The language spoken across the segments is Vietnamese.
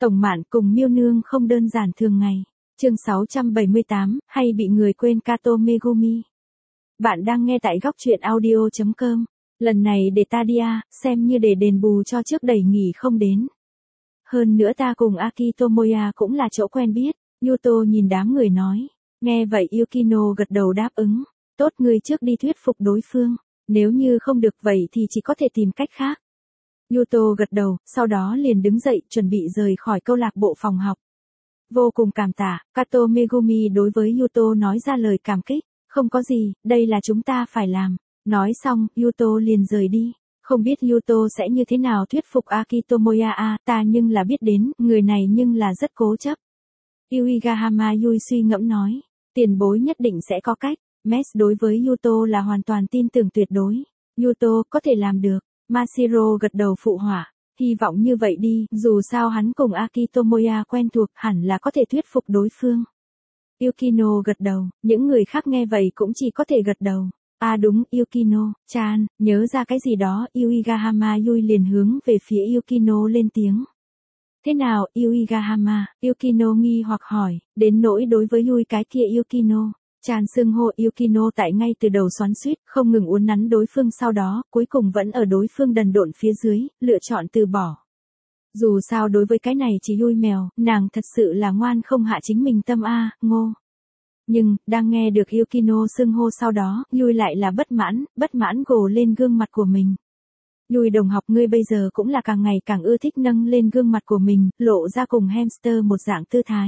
Tổng Mạn cùng Miêu Nương không đơn giản thường ngày. Chương 678, hay bị người quên Kato Megumi. Bạn đang nghe tại góc truyện audio.com. Lần này để ta đi xem như để đền bù cho trước đẩy nghỉ không đến. Hơn nữa ta cùng Aki Tomoya cũng là chỗ quen biết. Yuto nhìn đám người nói. Nghe vậy Yukino gật đầu đáp ứng. Tốt, người trước đi thuyết phục đối phương. Nếu như không được vậy thì chỉ có thể tìm cách khác. Yuto gật đầu, sau đó liền đứng dậy chuẩn bị rời khỏi câu lạc bộ phòng học. Vô cùng cảm tạ, Kato Megumi đối với Yuto nói ra lời cảm kích. Không có gì, đây là chúng ta phải làm. Nói xong, Yuto liền rời đi. Không biết Yuto sẽ như thế nào thuyết phục Akitomoya ta nhưng là biết đến, người này nhưng là rất cố chấp. Uehigahama Yui suy ngẫm nói. Tiền bối nhất định sẽ có cách. Mes đối với Yuto là hoàn toàn tin tưởng tuyệt đối. Yuto có thể làm được. Mashiro gật đầu phụ họa. Hy vọng như vậy đi, dù sao hắn cùng Akitomoya quen thuộc hẳn là có thể thuyết phục đối phương. Yukino gật đầu, những người khác nghe vậy cũng chỉ có thể gật đầu. Đúng, Yukino-chan, nhớ ra cái gì đó, Uehigahama Yui liền hướng về phía Yukino lên tiếng. Thế nào, Uehigahama? Yukino nghi hoặc hỏi, đến nỗi đối với Yui cái kia Yukino. Chan xưng hô Yukino tại ngay từ đầu xoắn xuýt, không ngừng uốn nắn đối phương, sau đó, cuối cùng vẫn ở đối phương đần độn phía dưới, lựa chọn từ bỏ. Dù sao đối với cái này chỉ Yui mèo, nàng thật sự là ngoan không hạ chính mình tâm ngô. Nhưng, đang nghe được Yukino xưng hô sau đó, Yui lại là bất mãn gồ lên gương mặt của mình. Yui đồng học, ngươi bây giờ cũng là càng ngày càng ưa thích nâng lên gương mặt của mình, lộ ra cùng hamster một dạng tư thái.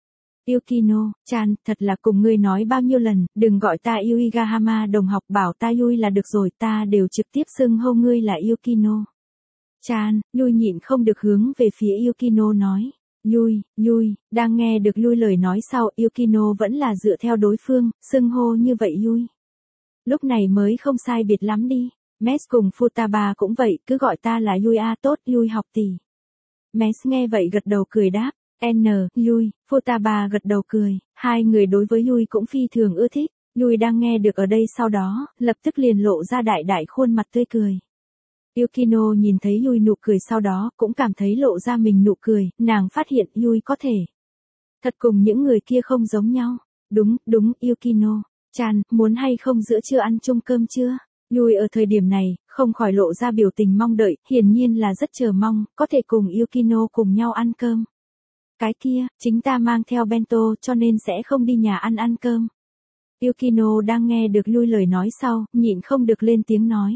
Yukino-chan, thật là cùng ngươi nói bao nhiêu lần, đừng gọi ta Uehigahama đồng học, bảo ta Yui là được rồi, ta đều trực tiếp xưng hô ngươi là Yukino-chan. Yui nhịn không được hướng về phía Yukino nói. Yui, đang nghe được Yui lời nói sau, Yukino vẫn là dựa theo đối phương, xưng hô như vậy Yui. Lúc này mới không sai biệt lắm đi. Mes cùng Futaba cũng vậy, cứ gọi ta là Yui tốt, Yui học tỷ. Mes nghe vậy gật đầu cười đáp. Yui, Futaba gật đầu cười, hai người đối với Yui cũng phi thường ưa thích. Yui đang nghe được ở đây sau đó, lập tức liền lộ ra đại khuôn mặt tươi cười. Yukino nhìn thấy Yui nụ cười sau đó, cũng cảm thấy lộ ra mình nụ cười, nàng phát hiện Yui có thể thật cùng những người kia không giống nhau. Đúng, Yukino-chan, muốn hay không giữa trưa ăn chung cơm chưa? Yui ở thời điểm này, không khỏi lộ ra biểu tình mong đợi, hiển nhiên là rất chờ mong, có thể cùng Yukino cùng nhau ăn cơm. Cái kia, chính ta mang theo bento cho nên sẽ không đi nhà ăn cơm. Yukino đang nghe được Yui lời nói sau, nhịn không được lên tiếng nói.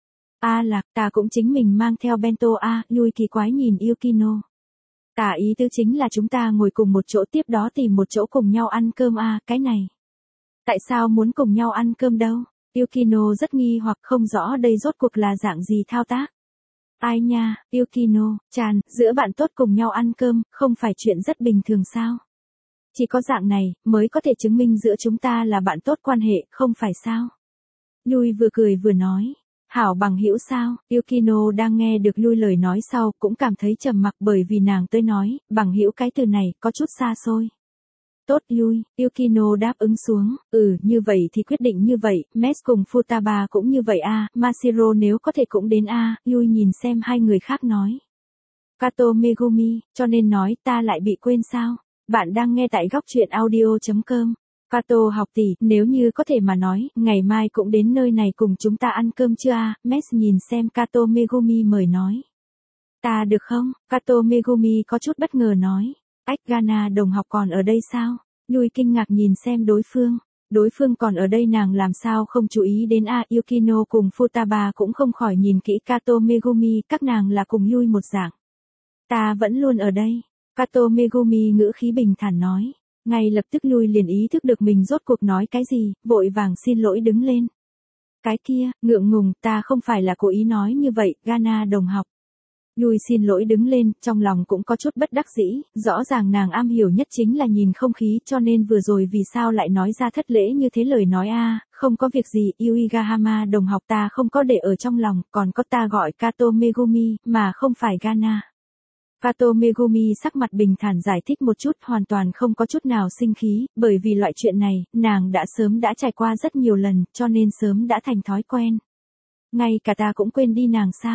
Ta cũng chính mình mang theo bento Yui kỳ quái nhìn Yukino. Tả ý tứ chính là chúng ta ngồi cùng một chỗ, tiếp đó tìm một chỗ cùng nhau ăn cơm cái này. Tại sao muốn cùng nhau ăn cơm đâu? Yukino rất nghi hoặc không rõ đây rốt cuộc là dạng gì thao tác. Ai nha, Yukino-chan, giữa bạn tốt cùng nhau ăn cơm, không phải chuyện rất bình thường sao? Chỉ có dạng này, mới có thể chứng minh giữa chúng ta là bạn tốt quan hệ, không phải sao? Yui vừa cười vừa nói. Hảo bằng hữu sao? Yukino đang nghe được Yui lời nói sau, cũng cảm thấy trầm mặc bởi vì nàng tới nói, bằng hữu cái từ này, có chút xa xôi. Tốt Yui, Yukino đáp ứng xuống, như vậy thì quyết định như vậy, Mes cùng Futaba cũng như vậy Mashiro nếu có thể cũng đến Yui nhìn xem hai người khác nói. Kato Megumi, cho nên nói ta lại bị quên sao? Bạn đang nghe tại góc truyện audio.com. Kato học tỷ, nếu như có thể mà nói, ngày mai cũng đến nơi này cùng chúng ta ăn cơm chưa Mes nhìn xem Kato Megumi mời nói. Ta được không? Kato Megumi có chút bất ngờ nói. Gana đồng học còn ở đây sao? Yui kinh ngạc nhìn xem đối phương. Đối phương còn ở đây, nàng làm sao không chú ý đến Yukino cùng Futaba cũng không khỏi nhìn kỹ Kato Megumi, các nàng là cùng Yui một dạng. Ta vẫn luôn ở đây. Kato Megumi ngữ khí bình thản nói. Ngay lập tức Yui liền ý thức được mình rốt cuộc nói cái gì, vội vàng xin lỗi đứng lên. Cái kia, ngượng ngùng, ta không phải là cố ý nói như vậy, Gana đồng học. Yui xin lỗi đứng lên, trong lòng cũng có chút bất đắc dĩ, rõ ràng nàng am hiểu nhất chính là nhìn không khí, cho nên vừa rồi vì sao lại nói ra thất lễ như thế lời nói không có việc gì, Uehigahama đồng học, ta không có để ở trong lòng, còn có ta gọi Kato Megumi, mà không phải Gana. Kato Megumi sắc mặt bình thản giải thích một chút, hoàn toàn không có chút nào sinh khí, bởi vì loại chuyện này, nàng đã sớm đã trải qua rất nhiều lần, cho nên sớm đã thành thói quen. Ngay cả ta cũng quên đi nàng sao?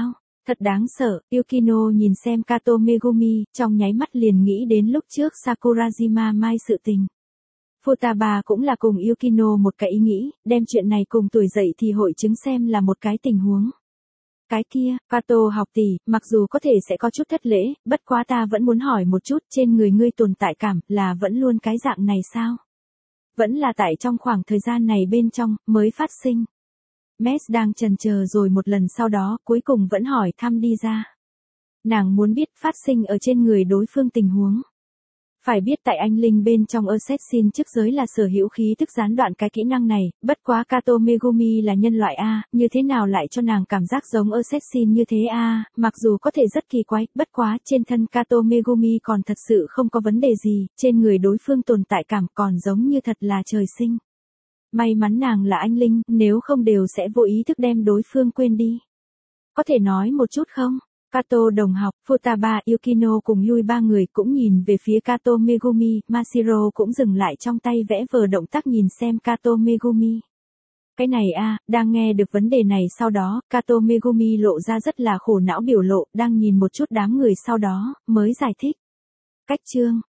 Thật đáng sợ, Yukino nhìn xem Kato Megumi, trong nháy mắt liền nghĩ đến lúc trước Sakurajima Mai sự tình. Futaba cũng là cùng Yukino một cái ý nghĩ, đem chuyện này cùng tuổi dậy thì hội chứng xem là một cái tình huống. Cái kia, Kato học tỷ, mặc dù có thể sẽ có chút thất lễ, bất quá ta vẫn muốn hỏi một chút, trên người ngươi tồn tại cảm, là vẫn luôn cái dạng này sao? Vẫn là tại trong khoảng thời gian này bên trong, mới phát sinh. Mess đang chần chờ rồi một lần sau đó, cuối cùng vẫn hỏi thăm đi ra. Nàng muốn biết phát sinh ở trên người đối phương tình huống. Phải biết tại anh linh bên trong Assassin trước giới là sở hữu khí thức gián đoạn cái kỹ năng này, bất quá Kato Megumi là nhân loại A, như thế nào lại cho nàng cảm giác giống Assassin như thế A, mặc dù có thể rất kỳ quái, bất quá trên thân Kato Megumi còn thật sự không có vấn đề gì, trên người đối phương tồn tại cảm còn giống như thật là trời sinh. May mắn nàng là anh linh, nếu không đều sẽ vô ý thức đem đối phương quên đi. Có thể nói một chút không? Kato đồng học, Futaba, Yukino cùng Yui ba người cũng nhìn về phía Kato Megumi, Mashiro cũng dừng lại trong tay vẽ vờ động tác nhìn xem Kato Megumi. Cái này đang nghe được vấn đề này sau đó, Kato Megumi lộ ra rất là khổ não biểu lộ, đang nhìn một chút đám người sau đó, mới giải thích. Cách chương,